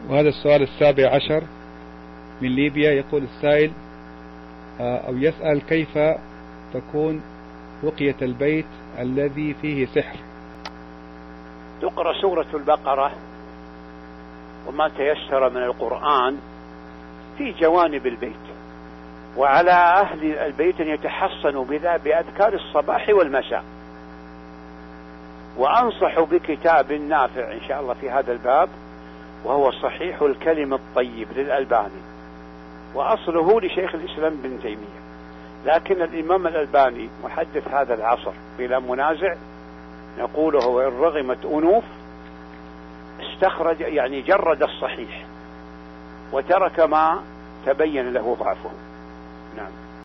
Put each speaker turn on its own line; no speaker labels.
وهذا السؤال 17 من ليبيا. يقول السائل أو يسأل: كيف تكون رقية البيت الذي فيه سحر؟
تقرأ سورة البقرة وما تيسر من القرآن في جوانب البيت، وعلى أهل البيت أن يتحصنوا بذا بأذكار الصباح والمساء. وأنصح بكتاب نافع إن شاء الله في هذا الباب، وهو صحيح الكلم الطيب للألباني، وأصله لشيخ الإسلام بن تيمية، لكن الإمام الألباني محدث هذا العصر بلا منازع نقوله وإن رغمت أنوف استخرج، يعني جرد الصحيح وترك ما تبين له ضعفه. نعم.